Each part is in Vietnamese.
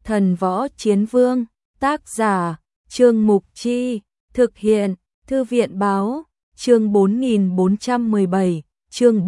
Thần Võ Chiến Vương, tác giả, Trương Mục Chi, thực hiện, Thư viện Báo, chương 4417, chương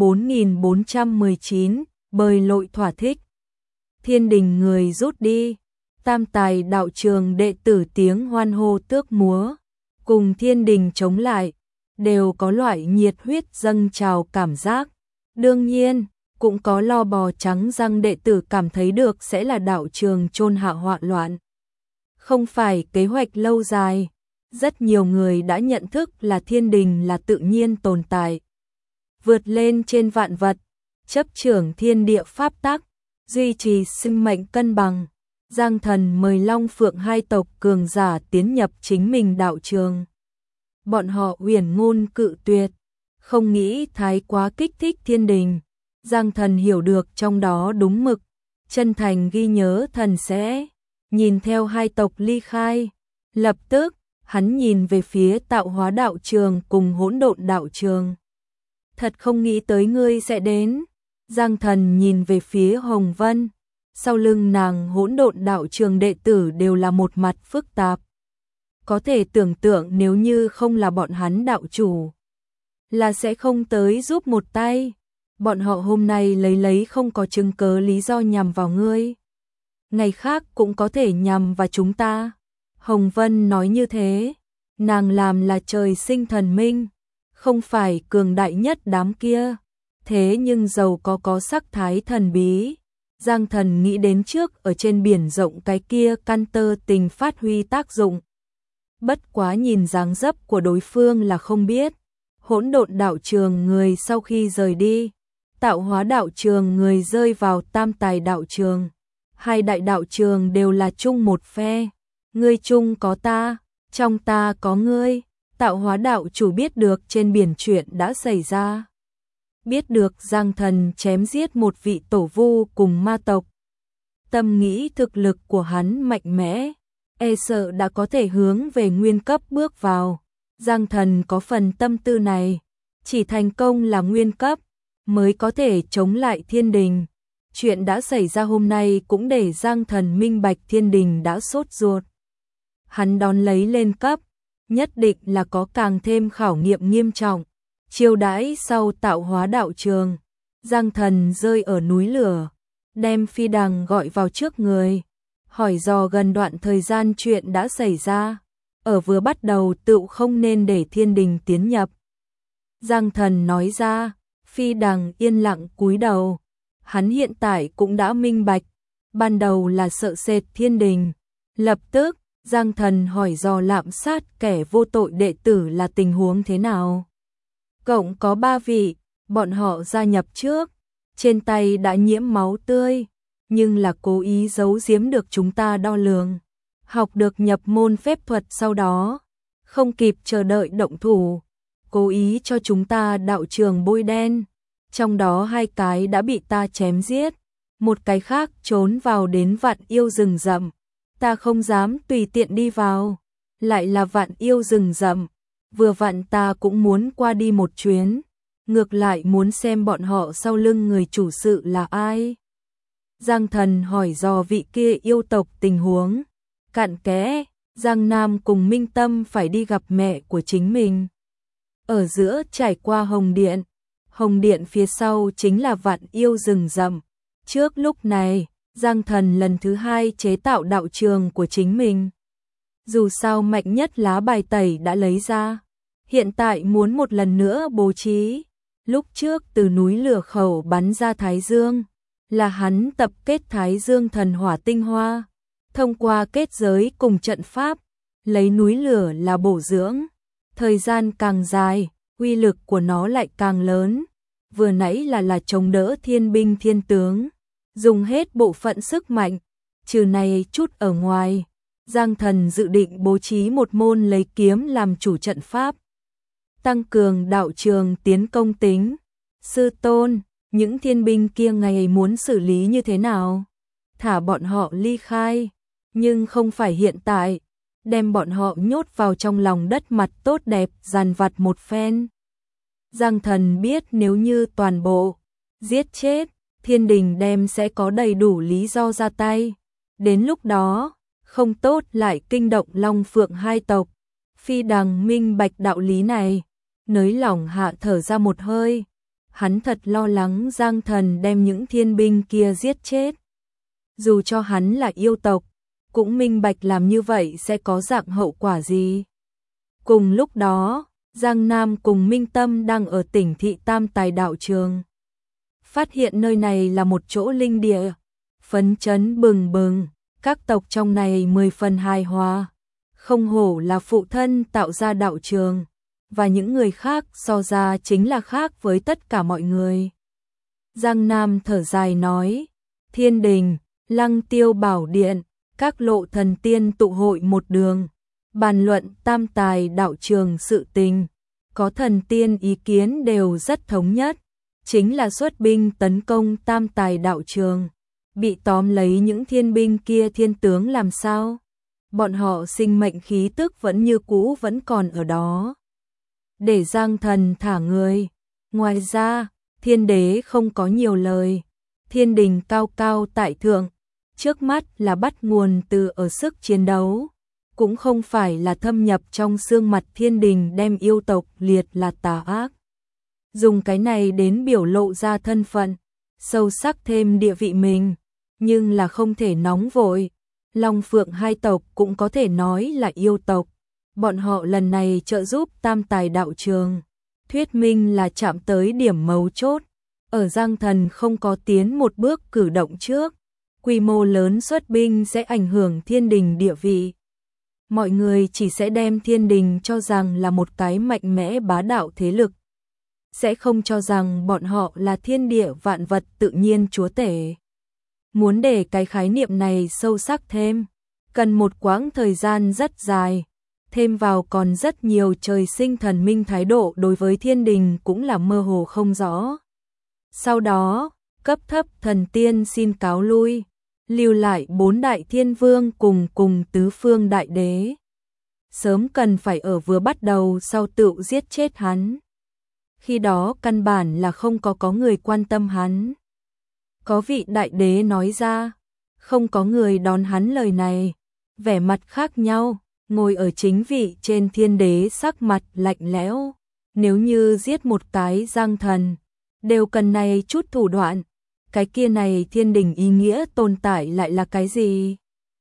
4419, bơi lội thỏa thích. Thiên đình người rút đi, tam tài đạo trường đệ tử tiếng hoan hô tước múa, cùng thiên đình chống lại, đều có loại nhiệt huyết dâng trào cảm giác. Đương nhiên, cũng có lo bò trắng răng đệ tử cảm thấy được sẽ là đạo trường chôn hạ họa loạn. Không phải kế hoạch lâu dài, rất nhiều người đã nhận thức là thiên đình là tự nhiên tồn tại. Vượt lên trên vạn vật, chấp trưởng thiên địa pháp tắc, duy trì sinh mệnh cân bằng. Giang Thần mời Long Phượng hai tộc cường giả tiến nhập chính mình đạo trường. Bọn họ huyền ngôn cự tuyệt, không nghĩ thái quá kích thích thiên đình. Giang Thần hiểu được trong đó đúng mực, chân thành ghi nhớ thần sẽ nhìn theo hai tộc ly khai. Lập tức, hắn nhìn về phía Tạo Hóa đạo trường cùng Hỗn Độn đạo trường. Thật không nghĩ tới ngươi sẽ đến. Giang Thần nhìn về phía Hồng Vân, sau lưng nàng Hỗn Độn đạo trường đệ tử đều là một mặt phức tạp. Có thể tưởng tượng nếu như không là bọn hắn đạo chủ, là sẽ không tới giúp một tay. Bọn họ hôm nay lấy không có chứng cớ lý do nhằm vào ngươi, ngày khác cũng có thể nhằm vào chúng ta. Hồng Vân nói như thế, nàng làm là trời sinh thần minh, không phải cường đại nhất đám kia, thế nhưng giàu có sắc thái thần bí. Giang Thần nghĩ đến trước ở trên biển rộng cái kia căn tơ tình phát huy tác dụng. Bất quá nhìn dáng dấp của đối phương là không biết. Hỗn Độn đạo trường người sau khi rời đi, Tạo Hóa đạo trường người rơi vào Tam Tài đạo trường. Hai đại đạo trường đều là chung một phe. Ngươi chung có ta, trong ta có ngươi. Tạo Hóa đạo chủ biết được trên biển chuyện đã xảy ra. Biết được Giang Thần chém giết một vị tổ vu cùng ma tộc. Tâm nghĩ thực lực của hắn mạnh mẽ, e sợ đã có thể hướng về nguyên cấp bước vào. Giang Thần có phần tâm tư này, chỉ thành công là nguyên cấp mới có thể chống lại thiên đình. Chuyện đã xảy ra hôm nay cũng để Giang Thần minh bạch thiên đình đã sốt ruột. Hắn đón lấy lên cấp, nhất định là có càng thêm khảo nghiệm nghiêm trọng. Chiêu đãi sau Tạo Hóa đạo trường, Giang Thần rơi ở núi lửa, đem Phi Đằng gọi vào trước người, hỏi dò gần đoạn thời gian chuyện đã xảy ra. Ở vừa bắt đầu tựu không nên để thiên đình tiến nhập. Giang Thần nói ra, Phi Đằng yên lặng cúi đầu. Hắn hiện tại cũng đã minh bạch, ban đầu là sợ sệt thiên đình. Lập tức, Giang Thần hỏi dò lạm sát kẻ vô tội đệ tử là tình huống thế nào. Cộng có 3 vị, bọn họ gia nhập trước, trên tay đã nhiễm máu tươi, nhưng là cố ý giấu giếm được chúng ta đo lường. Học được nhập môn phép thuật sau đó, không kịp chờ đợi động thủ, cố ý cho chúng ta đạo trường bôi đen. Trong đó 2 cái đã bị ta chém giết, một cái khác trốn vào đến Vạn Yêu rừng rậm. Ta không dám tùy tiện đi vào, lại là Vạn Yêu rừng rậm. Vừa vặn ta cũng muốn qua đi một chuyến, ngược lại muốn xem bọn họ sau lưng người chủ sự là ai. Giang Thần hỏi dò vị kia yêu tộc tình huống. Cặn kẽ, Giang Nam cùng Minh Tâm phải đi gặp mẹ của chính mình. Ở giữa trải qua Hồng Điện phía sau chính là Vạn Yêu rừng rậm. Trước lúc này, Giang Thần lần thứ 2 chế tạo đạo trường của chính mình. Dù sao mạnh nhất lá bài tẩy đã lấy ra, hiện tại muốn một lần nữa bố trí. Lúc trước từ núi lửa khẩu bắn ra Thái Dương, là hắn tập kết Thái Dương thần hỏa tinh hoa, thông qua kết giới cùng trận pháp, lấy núi lửa là bổ dưỡng. Thời gian càng dài, uy lực của nó lại càng lớn. Vừa nãy là chống đỡ thiên binh thiên tướng, dùng hết bộ phận sức mạnh, trừ này chút ở ngoài. Giang Thần dự định bố trí một môn lấy kiếm làm chủ trận pháp, tăng cường đạo trường tiến công tính. Sư tôn, những thiên binh kia ngày muốn xử lý như thế nào? Thả bọn họ ly khai, nhưng không phải hiện tại, đem bọn họ nhốt vào trong lòng đất mặt tốt đẹp dàn vặt một phen. Giang Thần biết nếu như toàn bộ giết chết, thiên đình đem sẽ có đầy đủ lý do ra tay. Đến lúc đó, không tốt lại kinh động Long Phượng hai tộc. Phi Đằng minh bạch đạo lý này, nới lỏng hạ thở ra một hơi. Hắn thật lo lắng Giang Thần đem những thiên binh kia giết chết. Dù cho hắn là yêu tộc, cũng minh bạch làm như vậy sẽ có dạng hậu quả gì. Cùng lúc đó, Giang Nam cùng Minh Tâm đang ở tỉnh thị Tam Tài đạo trường. Phát hiện nơi này là một chỗ linh địa, phấn chấn bừng bừng, các tộc trong này 10 phần hài hòa. Không hổ là phụ thân tạo ra đạo trường, và những người khác so ra chính là khác với tất cả mọi người. Giang Nam thở dài nói, Thiên Đình, Lăng Tiêu Bảo Điện, các lộ thần tiên tụ hội một đường, bàn luận Tam Tài đạo trường sự tình, có thần tiên ý kiến đều rất thống nhất, chính là xuất binh tấn công Tam Tài đạo trường, bị tóm lấy những thiên binh kia thiên tướng làm sao? Bọn họ sinh mệnh khí tức vẫn như cũ vẫn còn ở đó. Để Giang Thần thả người. Ngoài ra, Thiên Đế không có nhiều lời. Thiên Đình cao cao tại thượng, trước mắt là bắt nguồn từ ở sức chiến đấu, cũng không phải là thâm nhập trong xương mặt Thiên Đình đem yêu tộc liệt là tà ác. Dùng cái này đến biểu lộ ra thân phận, sâu sắc thêm địa vị mình, nhưng là không thể nóng vội. Long Phượng hai tộc cũng có thể nói là yêu tộc. Bọn họ lần này trợ giúp Tam Tài đạo trường, thuyết minh là chạm tới điểm mấu chốt. Ở Giang Thần không có tiến một bước cử động trước, quy mô lớn xuất binh sẽ ảnh hưởng Thiên Đình địa vị. Mọi người chỉ sẽ đem Thiên Đình cho rằng là một cái mạnh mẽ bá đạo thế lực, sẽ không cho rằng bọn họ là thiên địa vạn vật tự nhiên chúa tể. Muốn để cái khái niệm này sâu sắc thêm, cần một quãng thời gian rất dài, thêm vào còn rất nhiều trời sinh thần minh thái độ đối với Thiên Đình cũng là mơ hồ không rõ. Sau đó, cấp thấp thần tiên xin cáo lui, lưu lại 4 đại thiên vương cùng tứ phương đại đế. Sớm cần phải ở vừa bắt đầu sau tựu giết chết hắn. Khi đó căn bản là không có người quan tâm hắn. Có vị đại đế nói ra, không có người đón hắn lời này, vẻ mặt khác nhau, ngồi ở chính vị trên Thiên Đế sắc mặt lạnh lẽo. Nếu như giết một cái Giang Thần, đều cần này chút thủ đoạn, cái kia này Thiên Đình ý nghĩa tồn tại lại là cái gì?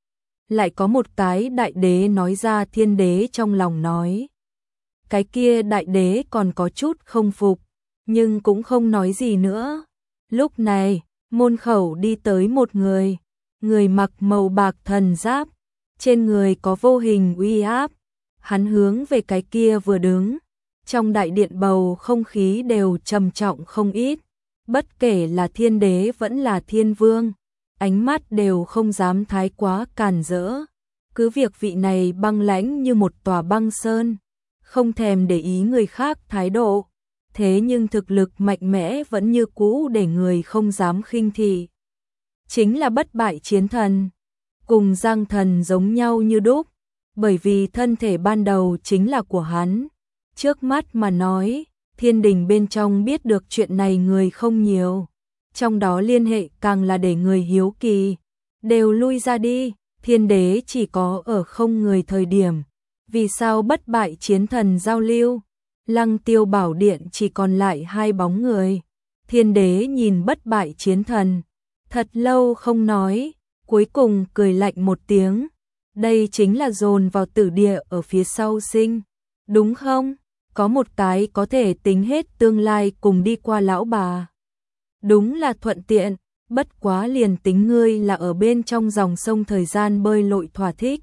Lại có một cái đại đế nói ra Thiên Đế trong lòng nói. Cái kia đại đế còn có chút không phục, nhưng cũng không nói gì nữa. Lúc này, môn khẩu đi tới một người mặc màu bạc thần giáp, trên người có vô hình uy áp. Hắn hướng về cái kia vừa đứng, trong đại điện bầu không khí đều trầm trọng không ít, bất kể là Thiên Đế vẫn là Thiên Vương, ánh mắt đều không dám thái quá càn rỡ. Cứ việc vị này băng lãnh như một tòa băng sơn, không thèm để ý người khác thái độ, thế nhưng thực lực mạnh mẽ vẫn như cũ để người không dám khinh thị. Chính là bất bại chiến thần, cùng Giang Thần giống nhau như đúc, bởi vì thân thể ban đầu chính là của hắn. Trước mắt mà nói, Thiên Đình bên trong biết được chuyện này người không nhiều, trong đó liên hệ càng là để người hiếu kỳ, đều lui ra đi. Thiên Đế chỉ có ở không người thời điểm, vì sao bất bại chiến thần giao lưu, Lăng Tiêu Bảo Điện chỉ còn lại 2 bóng người. Thiên Đế nhìn bất bại chiến thần, thật lâu không nói, cuối cùng cười lạnh một tiếng. Đây chính là dồn vào tử địa ở phía sau sinh, đúng không? Có một cái có thể tính hết tương lai cùng đi qua lão bà. Đúng là thuận tiện, bất quá liền tính ngươi là ở bên trong dòng sông thời gian bơi lội thỏa thích.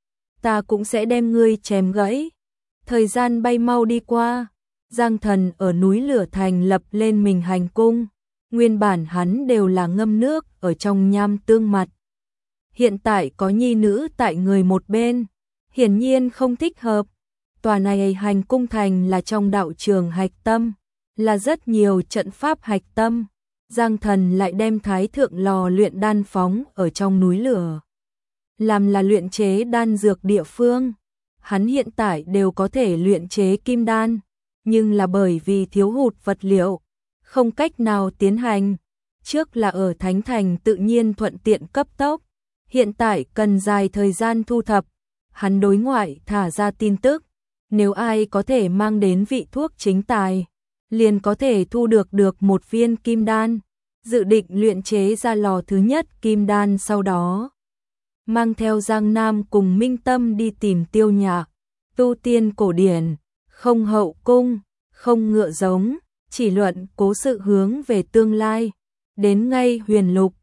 Ta cũng sẽ đem ngươi chém gãy. Thời gian bay mau đi qua, Giang Thần ở núi Lửa Thành lập lên mình hành cung. Nguyên bản hắn đều là ngâm nước ở trong nham tương mặt. Hiện tại có nhi nữ tại người một bên, hiển nhiên không thích hợp. Tòa này hành cung thành là trong đạo trường hạch tâm, là rất nhiều trận pháp hạch tâm. Giang Thần lại đem thái thượng lò luyện đan phóng ở trong núi lửa, làm là luyện chế đan dược địa phương. Hắn hiện tại đều có thể luyện chế kim đan, nhưng là bởi vì thiếu hụt vật liệu, không cách nào tiến hành. Trước là ở Thánh Thành tự nhiên thuận tiện cấp tốc, hiện tại cần dài thời gian thu thập. Hắn đối ngoại thả ra tin tức, nếu ai có thể mang đến vị thuốc chính tài, liền có thể thu được một viên kim đan, dự định luyện chế ra lò thứ nhất kim đan, sau đó mang theo Giang Nam cùng Minh Tâm đi tìm Tiêu Nhạc. Tu tiên cổ điển, không hậu cung, không ngựa giống, chỉ luận cố sự hướng về tương lai. Đến ngay Huyền Lục,